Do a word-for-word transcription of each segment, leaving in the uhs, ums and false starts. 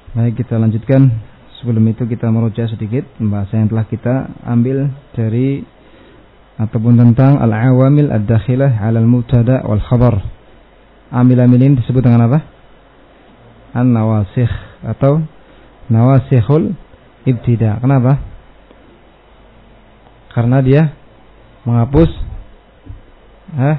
Baik, kita lanjutkan. Sebelum itu kita merujuk sedikit pembahasan yang telah kita ambil dari ataupun tentang al-awamil ad-dakhilah 'ala al-mubtada wal khabar. Amil-amil ini disebut dengan apa? An-nawasikh atau nawasikhul ibtida. Kenapa? Karena dia menghapus eh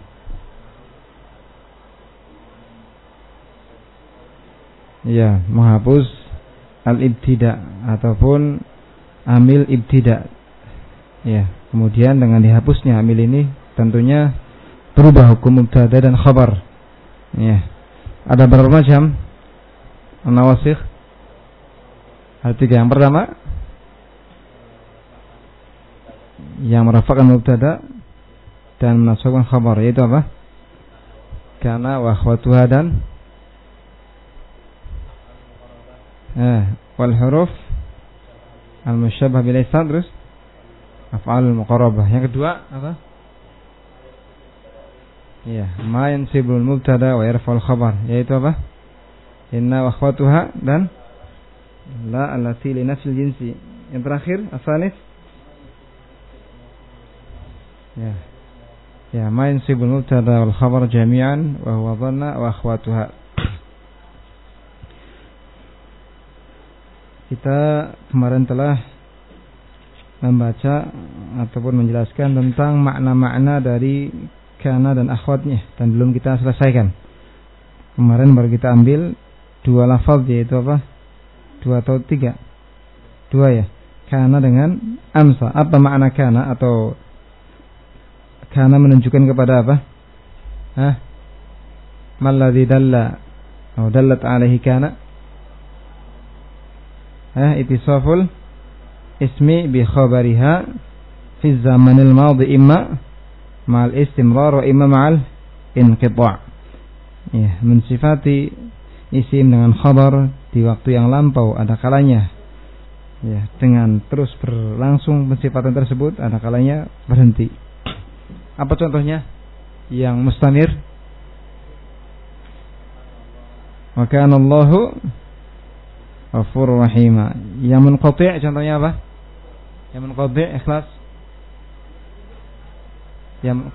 ya, menghapus al-ibtida ataupun amil ibtida. Ya, kemudian dengan dihapusnya amil ini tentunya berubah hukum mubtada dan khabar. Ya. Ada berapa macam nawasikh? Ada tiga. Yang pertama yang merafa'kan mubtada dan menasabkan khabar, yaitu apa? Kana wa akhwatuha dan eh wal huruf al musyabbah bil ism, terus af'alul muqarrabah. Yang kedua apa? Ya, ma yansibul mubtada wa yarfa'ul khabar, yaitu apa? Inna wa akhwatuha dan la allati li nafsil jinsi. Yang terakhir asalis ya ya ma yansibul mubtada wal khabar jami'an wa huwa dhanna wa akhwatuha. Kita kemarin telah membaca ataupun menjelaskan tentang makna-makna dari kana dan akhwatnya dan belum kita selesaikan. Kemarin baru kita ambil dua lafaz, yaitu apa? Dua atau tiga? Dua ya. Kana dengan amsa. Apa makna kana? Atau kana menunjukkan kepada apa? Hah? Malladzi dalla atau dallat alaihi kana? Hah? Ittisaful ismi bi khabariha fi zamanil madhi imma ma'al istimrar wa imma ma'al inqita'. Ya, mensifati isim dengan khabar di waktu yang lampau ada kalanya ya dengan terus berlangsung pensifatan tersebut, ada kalanya berhenti. Apa contohnya? Yang mustamir, wa kana Allahu ghafurur rahim. Yang munqati' contohnya apa? Yang munqati' ikhlas. Yang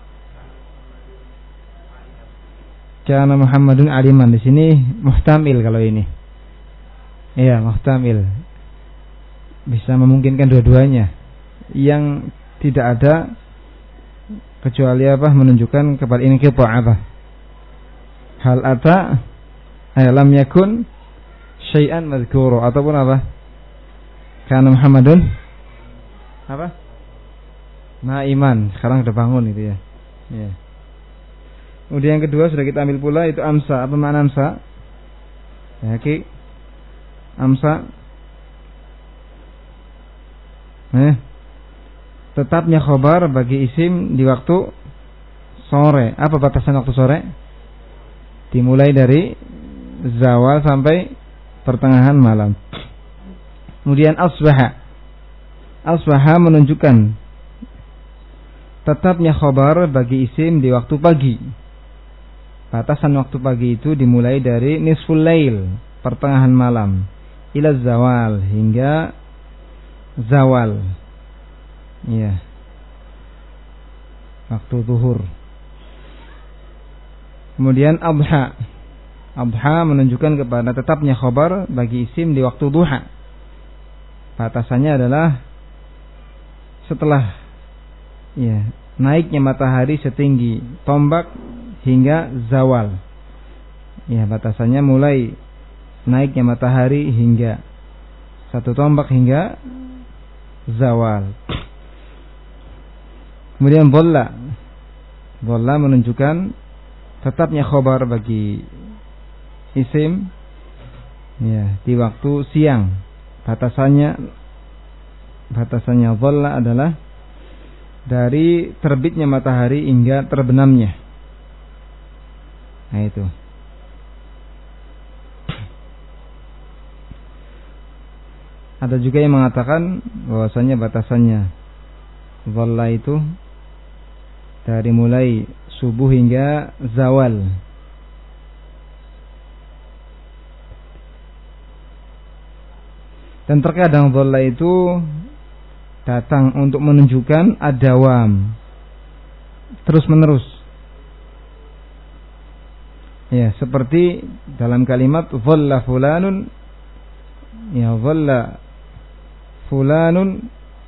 kana Muhammadun aliman, di sini muhtamil kalau ini. Iya, muhtamil. Bisa memungkinkan dua-duanya. Yang tidak ada kecuali apa? Menunjukkan kepada ini kita apa? Hal ata ay lam yakun syai'an madhkuru, ataupun apa? Kana Muhammadun apa? Naiman, sekarang sudah bangun itu ya. Ya. Kemudian yang kedua sudah kita ambil pula, itu amsa. Apa makna amsa? Ya, ki. Amsa. Eh. Tetapnya khabar bagi isim di waktu sore. Apa batasan waktu sore? Dimulai dari zawal sampai pertengahan malam. Kemudian asbaha. Asbaha menunjukkan tetapnya khabar bagi isim di waktu pagi. Batasan waktu pagi itu dimulai dari nisful lail, pertengahan malam, ila zawal, hingga zawal. Ya. Waktu zuhur. Kemudian adha. Adha menunjukkan kepada tetapnya khabar bagi isim di waktu duha. Batasannya adalah setelah ya, naiknya matahari setinggi tombak hingga zawal. Ya, batasannya mulai naiknya matahari hingga satu tombak hingga zawal. Kemudian dhalla. Dhalla menunjukkan tetapnya khabar bagi isim ya, di waktu siang. Batasannya batasannya dhalla adalah dari terbitnya matahari hingga terbenamnya. Nah itu. Ada juga yang mengatakan bahwasanya batasannya dhalla itu dari mulai subuh hingga zawal. Dan terkadang dhalla itu datang untuk menunjukkan ad-dawam, terus menerus. Ya, seperti dalam kalimat dhalla fulanun, ya dhalla fulanun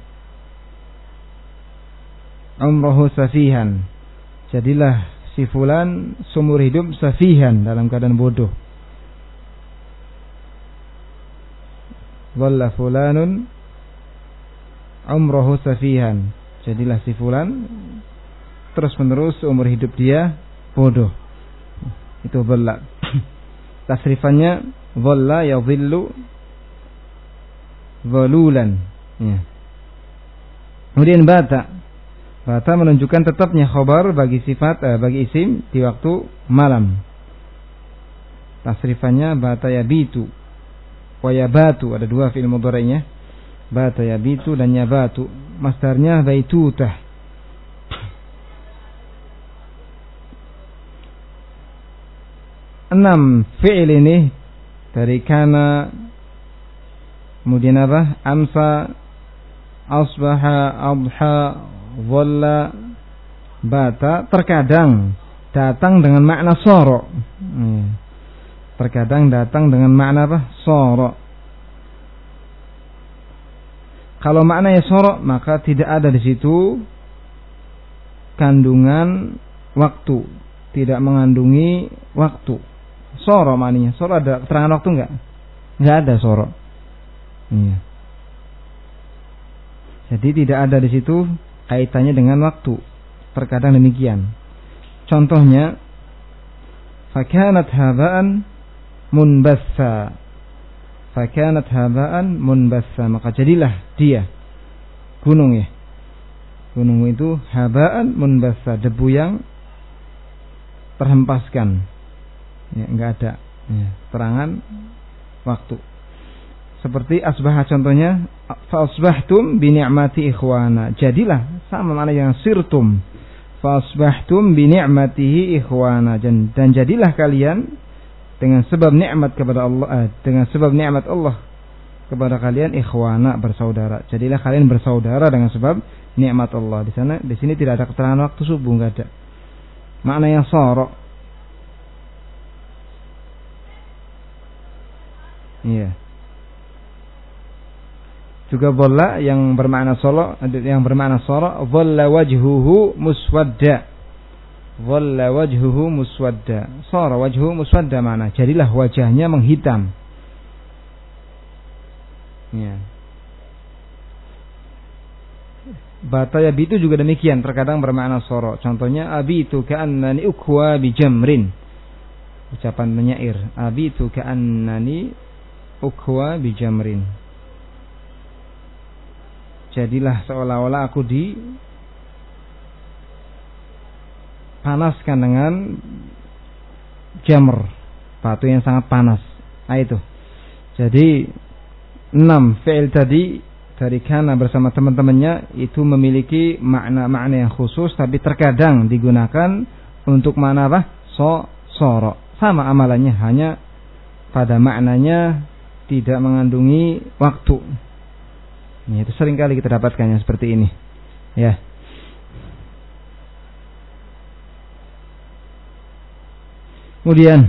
umruhu safihan. Jadilah si fulan seumur hidup safihan, dalam keadaan bodoh. Dhalla fulanun umruhu safihan. Jadilah si fulan terus menerus seumur hidup dia bodoh. Itu dhalla. Tasrifannya dhalla yadhillu dhalulan. Ya. Kemudian bata. Bata menunjukkan tetapnya khabar bagi sifat eh, bagi isim di waktu malam. Tasrifannya bata yabitu wa yabatu, ada dua fi'il mudhari'nya, bata yabitu dan yabatu. Masdarnya baitutah. Enam fi'il ini dari kana, kemudian apa? Amsa, asbaha, adha, dhalla, bata, terkadang datang dengan makna soro. Hmm. Terkadang datang dengan makna apa? Soro. Kalau maknanya soro, maka tidak ada di situ kandungan waktu, tidak mengandungi waktu. Soro maknanya. Soro ada keterangan waktu enggak? Enggak ada soro. Iya. Jadi tidak ada di situ kaitannya dengan waktu. Terkadang demikian. Contohnya, fakanat haba'an munbassa. Fakanat haba'an munbassa, maka jadilah dia gunung, ya. Gunung itu haba'an munbassa, debu yang terhempaskan. Ya, enggak ada ya, terangan waktu. Seperti asbah, contohnya fa asbahtum bi ni'mati ikhwana. Jadilah, sama makna yang sirtum. Fa asbahtum bi ni'matihi ikhwana. Dan, dan jadilah kalian dengan sebab nikmat kepada Allah, eh, dengan sebab nikmat Allah kepada kalian ikhwana, bersaudara. Jadilah kalian bersaudara dengan sebab nikmat Allah. Di sana, di sini tidak ada keterangan waktu subuh, enggak ada. Makna yang sara. Iya. Juga dhalla yang bermakna solo, yang bermakna sara, dhalla wajhuhu muswadda. Dhalla wajhuhu muswadda. Sara wajhuhu muswadda, mana? Jadilah wajahnya menghitam. Ya. Bata yabitu juga demikian, terkadang bermakna sara. Contohnya abitu ka'annani ukwa bi jamrin. Ucapan penyair, abitu ka'annani ukwa bi jamrin. Jadilah seolah-olah aku di panaskan dengan jamr, batu yang sangat panas. Nah itu. Jadi enam fi'il tadi dari kana bersama teman-temannya itu memiliki makna-makna yang khusus, tapi terkadang digunakan untuk makna apa? So, soro. Sama amalannya, hanya pada maknanya tidak mengandungi waktu. Ini itu seringkali kita dapatkannya seperti ini. Ya. Kemudian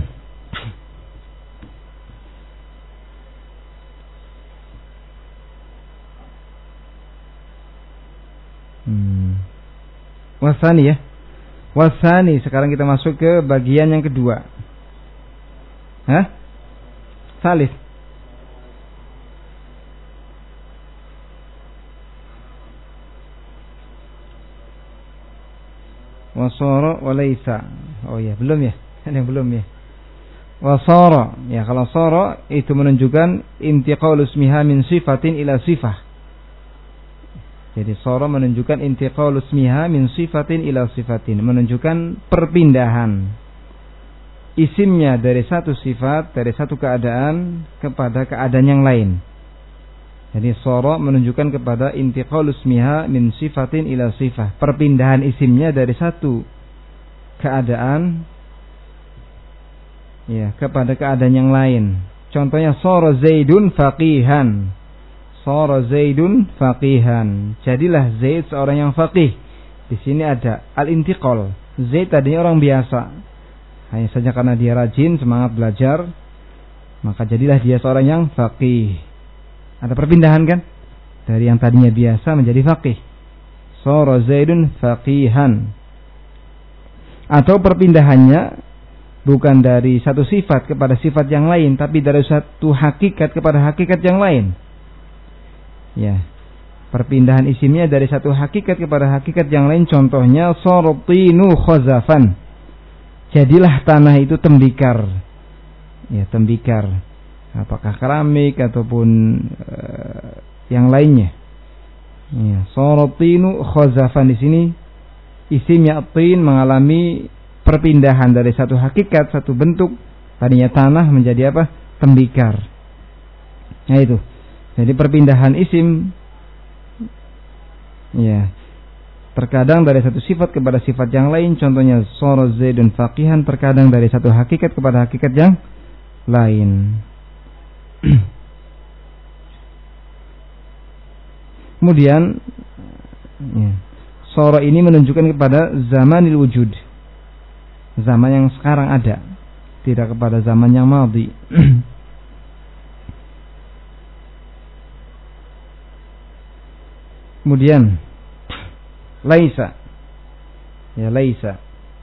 hmm. wasani, ya. Wasani, sekarang kita masuk ke bagian yang kedua. Hah? Salis. Wasara walaysa. Oh ya, belum ya? Yang belum ya. Wasara, ya, kalau sara itu menunjukkan intiqalu ismiha min sifatin ila sifah. Jadi sara menunjukkan intiqalu ismiha min sifatin ila sifatin, menunjukkan perpindahan isimnya dari satu sifat, dari satu keadaan kepada keadaan yang lain. Jadi sara menunjukkan kepada intiqalu ismiha min sifatin ila sifah, perpindahan isimnya dari satu keadaan ya kepada keadaan yang lain. Contohnya sara Zaidun faqihan. Shara Zaidun faqihan. Jadilah Zaid seorang yang faqih. Di sini ada al-intiqal. Zaid tadinya orang biasa. Hanya saja karena dia rajin, semangat belajar, maka jadilah dia seorang yang faqih. Ada perpindahan kan? Dari yang tadinya biasa menjadi faqih. Shara Zaidun faqihan. Atau perpindahannya bukan dari satu sifat kepada sifat yang lain, tapi dari satu hakikat kepada hakikat yang lain. Ya, perpindahan isimnya dari satu hakikat kepada hakikat yang lain. Contohnya sortinu khazafan. Jadilah tanah itu tembikar. Ya, tembikar. Apakah keramik ataupun uh, yang lainnya. Ya, sortinu khazafan di sini isimnya tin mengalami perpindahan dari satu hakikat, satu bentuk. Tadinya tanah menjadi apa? Tembikar. Nah itu. Jadi perpindahan isim, ya, terkadang dari satu sifat kepada sifat yang lain. Contohnya shara Zaidun faqihan, terkadang dari satu hakikat kepada hakikat yang lain. Kemudian ya, shara ini menunjukkan kepada zamanil wujud, zaman yang sekarang ada, tidak kepada zaman yang madhi. Kemudian laisa, ya laisa,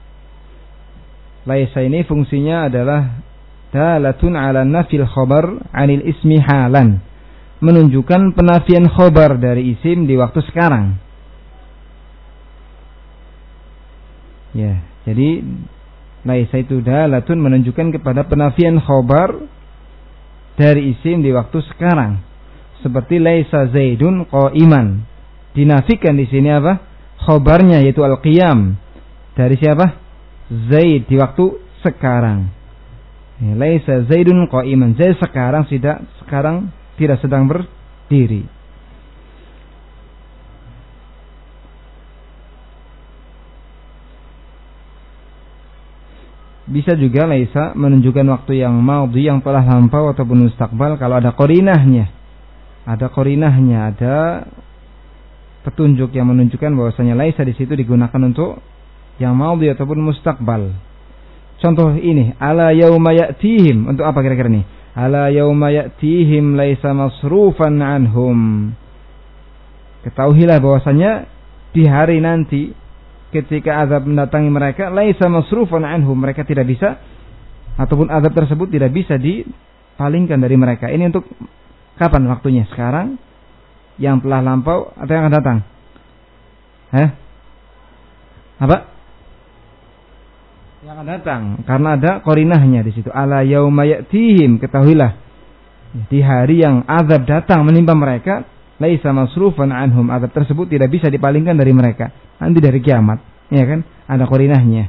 laisa ini fungsinya adalah dalatun ala nafil khabar anil ismi halan, menunjukkan penafian khabar dari isim di waktu sekarang. Ya, jadi laisa itu dalatun menunjukkan kepada penafian khabar dari isim di waktu sekarang. Seperti laisa Zaidun qa'iman. Dinafikan di sini apa? Khabarnya yaitu al-qiyam. Dari siapa? Zaid di waktu sekarang. Ya, laisa Zaidun qa'iman. Zaid sekarang tidak sekarang tidak sedang berdiri. Bisa juga laisa menunjukkan waktu yang madhi, yang telah lampau ataupun mustaqbal kalau ada qarinahnya. Ada qarinahnya, ada petunjuk yang menunjukkan bahwasanya laisa di situ digunakan untuk yang madhi ataupun mustaqbal. Contoh ini, ala yauma ya'tihim, untuk apa kira-kira nih? Ala yauma ya'tihim laisa masrufan anhum. Ketahuilah bahwasanya di hari nanti ketika azab mendatangi mereka, laisa masrufan anhum, mereka tidak bisa ataupun azab tersebut tidak bisa dipalingkan dari mereka. Ini untuk kapan waktunya? Sekarang, yang telah lampau, atau yang akan datang? Hah? Apa? Yang akan datang, karena ada qarinahnya di situ. Ala yauma ya'tihim, ketahuilah di hari yang azab datang menimpa mereka, laisa masrufan anhum, azab tersebut tidak bisa dipalingkan dari mereka nanti dari kiamat, ya kan? Ada qarinahnya.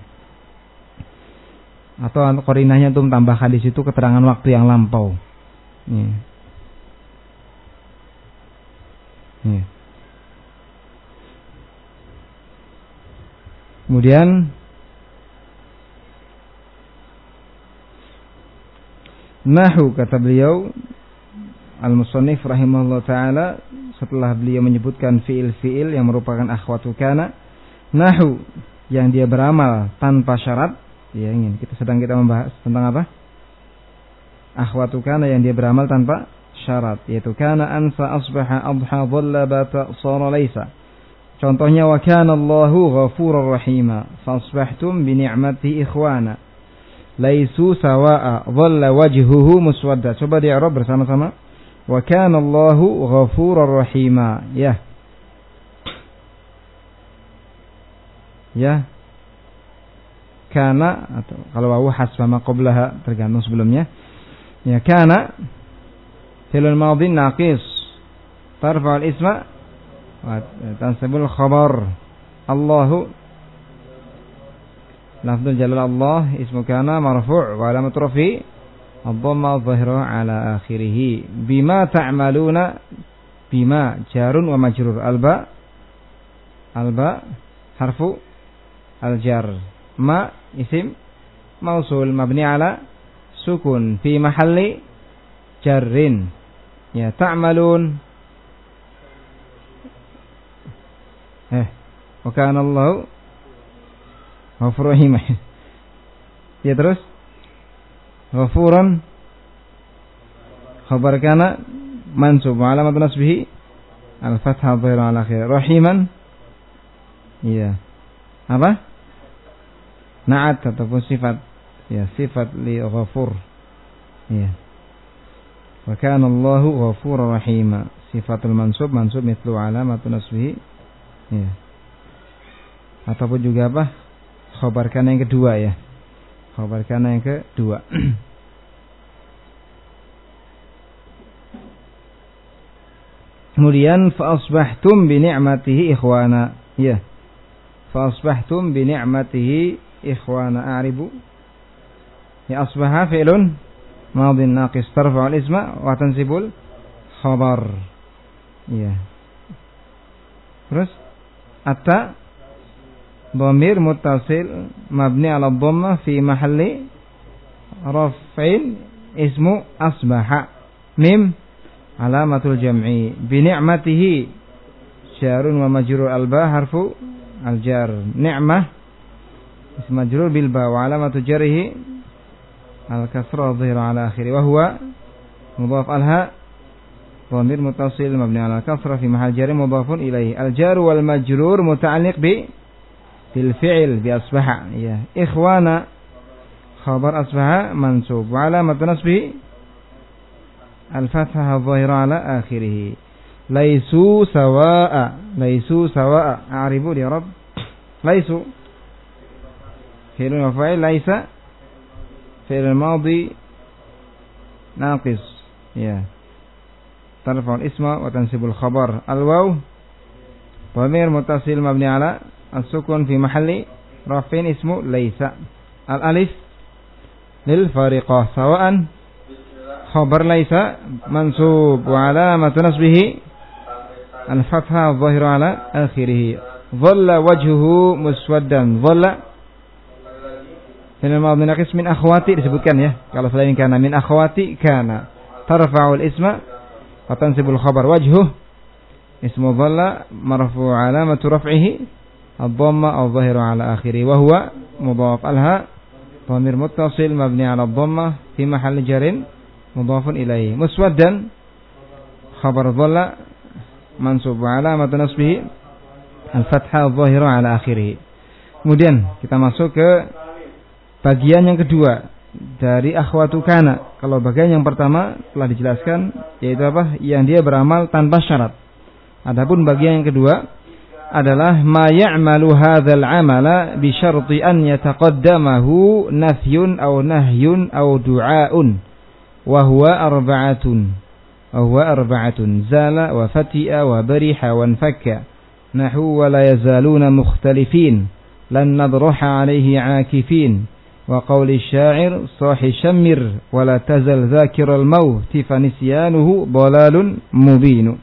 Atau qarinahnya untuk menambahkan di situ keterangan waktu yang lampau. Ya. Ya. Kemudian nahu, kata beliau al-musannif rahimahullah ta'ala, setelah beliau menyebutkan fiil-fiil yang merupakan akhwatu kana, nahu yang dia beramal tanpa syarat. Ya, ingin kita sedang kita membahas tentang apa? Akhwatu kana yang dia beramal tanpa syarat, yaitu kana ansa asbaha adha dhalla bata sara laisa. Contohnya wa kana Allahu ghafurur rahima fa asbahtum bi ni'mati ikhwana laisu sawa'a dhalla wajhuhu muswadda. Coba di i'rab bersama-sama. Wa kana Allahu ghafurur rahima. Ya. Ya. Kana, atau kalau wawu hasba ma qablaha, tergantung sebelumnya. Ya, kana fi'il madhi naqis tarfa'ul isma wa tansibul khabar. Allahu lafzul jalal Allah, ismu kana marfu' wa alamat rafi ad-dhamma adh-dhahira ala akhirih. Bima ta'maluna, bima jarun wa majrur. Alba alba harfu al-jar. Ma isim mausul mabni ala sukun fi mahalli jarrin. Ya, ta'malun Eh, wa kana Allahu ghafurur rahim. Ya terus ghafuran khabar kana mansub alamat nasbihi al-fathah dhahira ala akhir. Rahiman iya. Apa? Na'at ataupun sifat. Ya, sifat li ghafur. Iya. Wa kana Allahu ghafurur rahim. Sifatul mansub mansub mithlu alamat nasbihi. Iya. Ataupun juga apa? Khabar kana yang kedua ya. Khabar kana yang kedua. Kemudian fa asbahtum bi ni'matihi ikhwana. Ya. Fa asbahtum bi ni'matihi ikhwana. A'ribu. Ya asbaha fi'lun madin naqis tarfa'u al-isma wa tansibul khabar. Ya. Terus atta dhamir muttasil mabni 'ala dhammah fi mahalli raf'in ismu asbaha. Mim alamatul jam'i bi ni'matihi syarun wa majrur al-ba harfu al-jar. Ni'mah ism majrur bil ba wa alamatu jarhi al-kasra dhahira ala akhiri wa huwa mudhaf al-ha dhamir muttasil mabni 'ala al-kasra fi mahall jar mudhafun ilayhi. Al-jar wal majrur muta'alliq bi bil fi'il bi asbaha. Ya, ikhwana khabar asbaha mansub wa alamatu nasbihi al-fathah adh-dhahira ala akhirih. Laisu sawa'a, laisu sawa'a. A'ribu li rabb. Laisu fi'l wa fa'il, laisa fi'l madhi naqis. Ya. Tarfa'u al-isma wa tansibul khabar. Al-waw dhamir muttasil mabni ala as-sukun fi mahalli raf'in ismu laisa. Al-alif lil fariqah sawa'an khabar laisa mansub wa alamatu nasbihi al-fathah adh-dhahira ala akhirih. Dhalla wajhuhu muswaddan. Dhalla fil madhi naqis min akhwati disebutkan ya. Kalau selain kana min akhwati kana tarfa'u al-isma wa tansibul khabar. Wajhuh ismu dhalla marfu' alamatu raf'ihi ad-dhamma adh-dhahira ala akhirih wa huwa mudhaf. Al-ha dhamir muttasil mabni ala ad-dhamma fi mahalli jarin mudhafun ilaihi. Muswaddan khabar dhalla mansub wa alamatu nasbihi al-fathah adh-dhahira ala akhirih. Kemudian kita masuk ke bagian yang kedua dari akhwatu kana. Kalau bagian yang pertama telah dijelaskan, yaitu apa? Yang dia beramal tanpa syarat. Adapun bagian yang kedua adalah ma ya'malu hadzal amala bi syarti an yataqaddamahu nafyun aw nahyun aw du'aun wa huwa arba'atun. Wa huwa arba'atun zala wa fati'a wa bariha wa anfakka nahu wa la yazaluna mukhtalifin lan nadruha alayhi 'akifin. Wa qawli syair sahi syammir wa la tazal zakiral mauti fa nisyanuhu dalalun mubin.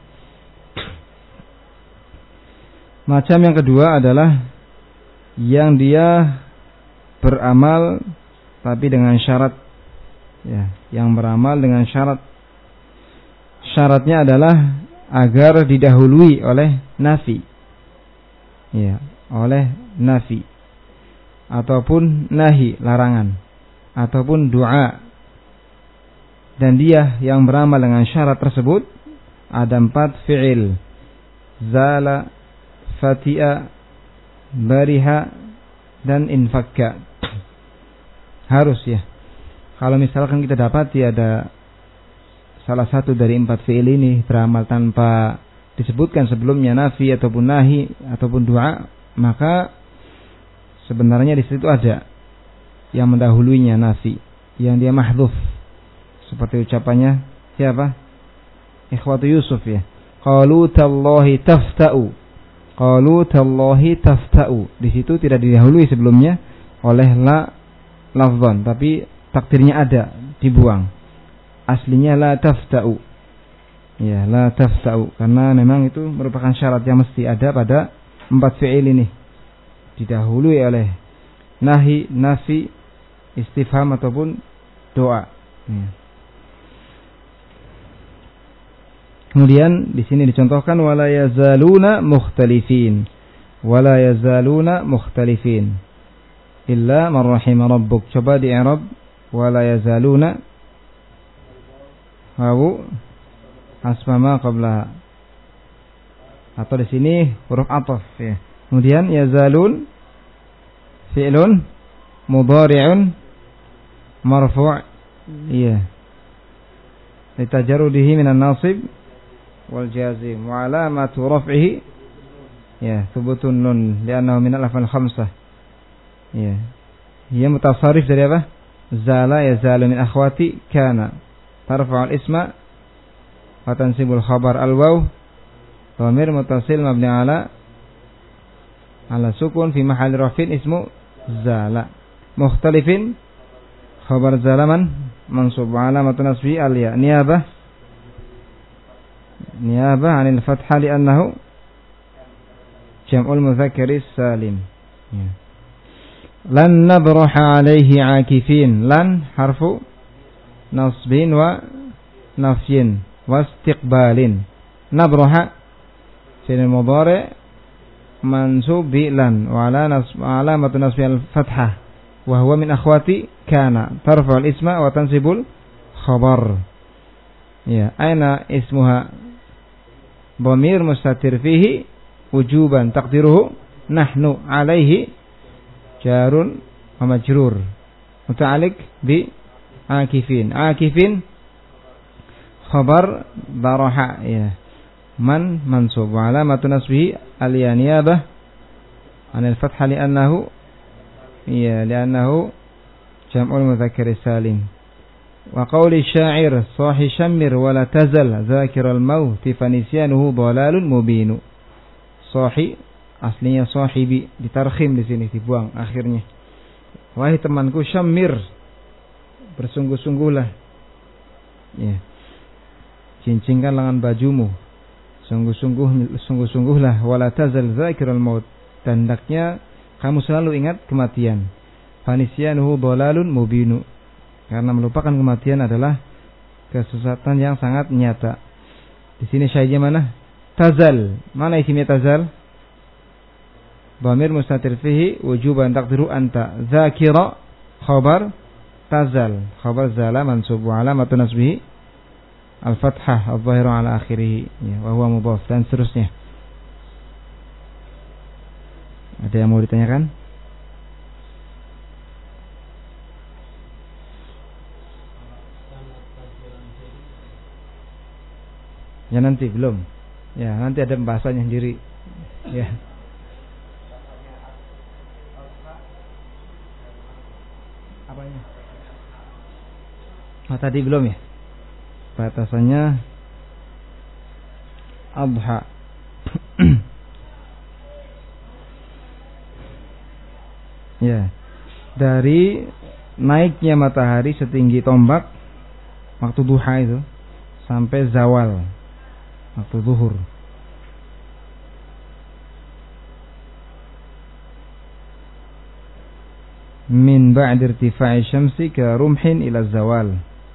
Macam yang kedua adalah yang dia beramal tapi dengan syarat ya, yang beramal dengan syarat. Syaratnya adalah agar didahului oleh nafi. Ya, oleh nafi ataupun nahi, larangan, ataupun doa. Dan dia yang beramal dengan syarat tersebut ada empat fi'il. Zala, fati'a, bariha, dan infakka. Harus ya. Kalau misalkan kita dapati ada salah satu dari empat fi'il ini beramal tanpa disebutkan sebelumnya nafi ataupun nahi ataupun doa, maka sebenarnya di situ ada yang mendahulunya nafi, yang dia mahdhuf. Seperti ucapannya siapa? Ikhwatu Yusuf ya. Qalu tallahi tafta'u. Qalu tallahi tafta'u. Di situ tidak didahului sebelumnya oleh la lafzan, tapi takdirnya ada, dibuang. Aslinya la tafta'u. Ya, la tafta'u, karena memang itu merupakan syarat yang mesti ada pada empat fi'il ini. Didahului oleh nahi, nafi, istifham ataupun doa. Ya. Kemudian di sini dicontohkan wala yazaluna mukhtalifin. wala yazaluna mukhtalifin illa man rahima rabbuk. Coba di i'rab wala yazaluna wawu asma ma qablaha, atau di sini huruf athaf ya. Kemudian yazalun fi'lun mudhari'un marfu' iya litajarrudihi minan nasib wal jazim wa alamatu raf'ihi ya thubutun nun li'annahu min al-af'al khamsah ya. Ia mutasarrif dari apa? Zala yazalu min akhwati kana tarfa'u al-isma wa tansibul khabar al-waw dhamir muttasil mabni ala ala sukun fi mahalli raf'in ismu zala. Mukhtalifin khabar zalaman mansub alamatun nasbi al-ya niyabah niyabah 'anil fathah li'annahu jam'ul mudzakkar salim ya. Lan nabraha 'alaihi 'akifin. Lan harfu nasbin wa nafyin wa istiqbalin. Nabraha fi'il mudhari' mansub bi lan wa ala nasb alamatu nasbi al-fathah wa huwa min akhwati kana tarfa'u al-isma wa tansibul khabar ya. Aina ismuha dhamir mustatir fihi wujuban taqdiruhu nahnu alaihi jarun wa majrur muta'alliq bi akifin. Akifin khabar baraha ya. Man mansub wa alamatu nasbihi al-yaniyabah 'anil fathah li'annahu ya li'annahu jam'ul mudzakkar salim. Wa qawli sya'ir sahi shammir wa la tazal zakiral maut fanisyanuhu dhalalun mubinu. Sahi aslinya sahibi, ditarkhim di sini, dibuang akhirnya. Wahai temanku syammir, bersungguh-sungguhlah ya. Cincingkan lengan bajumu, sungguh-sungguh sungguh-sungguhlah wala tazal zakiral maut, dan hendaknya kamu selalu ingat kematian. Fanisyanuhu dhalalun mubinu, karena melupakan kematian adalah kesesatan yang sangat nyata. Di sini syahidnya mana? Tazal. Mana isimnya tazal? Dhamir mustatir fihi wujuban taqdiru anta. Zakira khabar tazal, khabar zala mansub wa alamatu nasbihi al-fathah adh-dhahiru ala akhirih ya, wa huwa mudhaf, dan seterusnya. Ada yang mau ditanyakan? Ya nanti belum. Ya nanti ada pembahasannya sendiri. Ya. Apanya? Oh, tadi belum ya? Batasannya adha. Ya. Dari naiknya matahari setinggi tombak waktu duha itu sampai zawal waktu zuhur. Min ba'd irtifa'i syamsi ka rumhin ila zawal.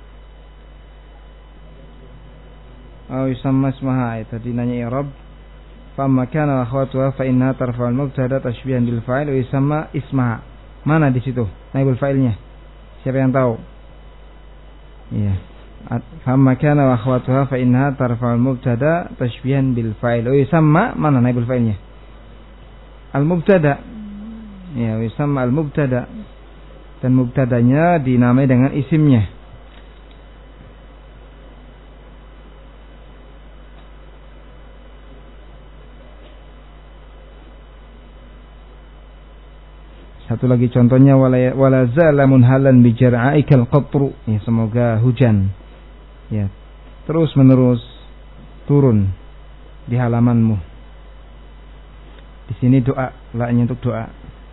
Aw yusamma ismaha, tadi nanya i'rab. Fa amma kana akhwatuha fa innaha tarfa'ul mubtada tashbihan bil fa'il wa yusamma ismaha. Mana di situ naibul fa'ilnya? Siapa yang tahu? Iya. Fa amma kana akhwatuha fa innaha tarfa'ul mubtada tashbihan bil fa'il wa yusamma, mana naibul fa'ilnya? Al mubtada. Ya, yusamma al mubtada, dan mubtadanya dinamai dengan isimnya. Satu lagi contohnya wala wala zalamun halan bi jar'aikal qatru. Ya, semoga hujan ya terus menerus turun di halamanmu. Di sini doa, la-nya untuk doa.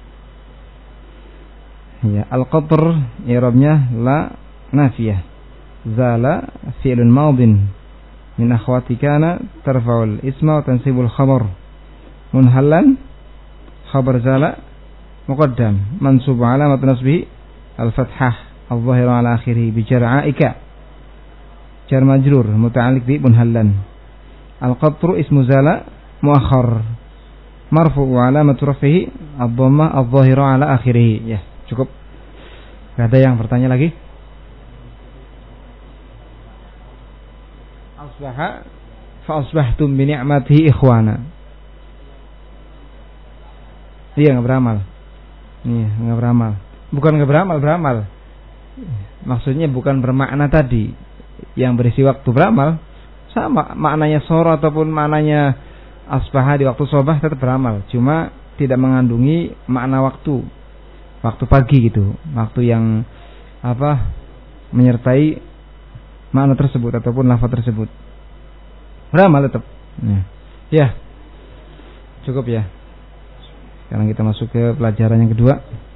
Ya, al-qatr i'rabnya la nafiyah. Zala fi'lun madin min akhwati kana tarfa'ul isma wa tansibul khabar. Munhallan khabar zala muqaddam mansub alamat nasbihi al-fathah adh-dhahiru ala akhirih bi jar'aika. Jar majrur muta'alliq bi munhallan. Al-qatru ismu zala muakhar marfu wa alamatu raf'ihi ad-dhammah adh-dhahira ala akhirih. Ya, cukup. Enggak ada yang bertanya lagi? Asbaha fa asbahtum bi ni'matihi ikhwana. Iya, enggak beramal. Iya, enggak beramal. Bukan enggak beramal, beramal. Maksudnya bukan bermakna tadi yang berisi waktu beramal, sama maknanya soro ataupun maknanya asbaha di waktu sobah tetap beramal, cuma tidak mengandungi makna waktu waktu pagi gitu, waktu yang apa menyertai makna tersebut ataupun lafaz tersebut, beramal tetap. Ya, ya. Cukup ya. Sekarang kita masuk ke pelajaran yang kedua.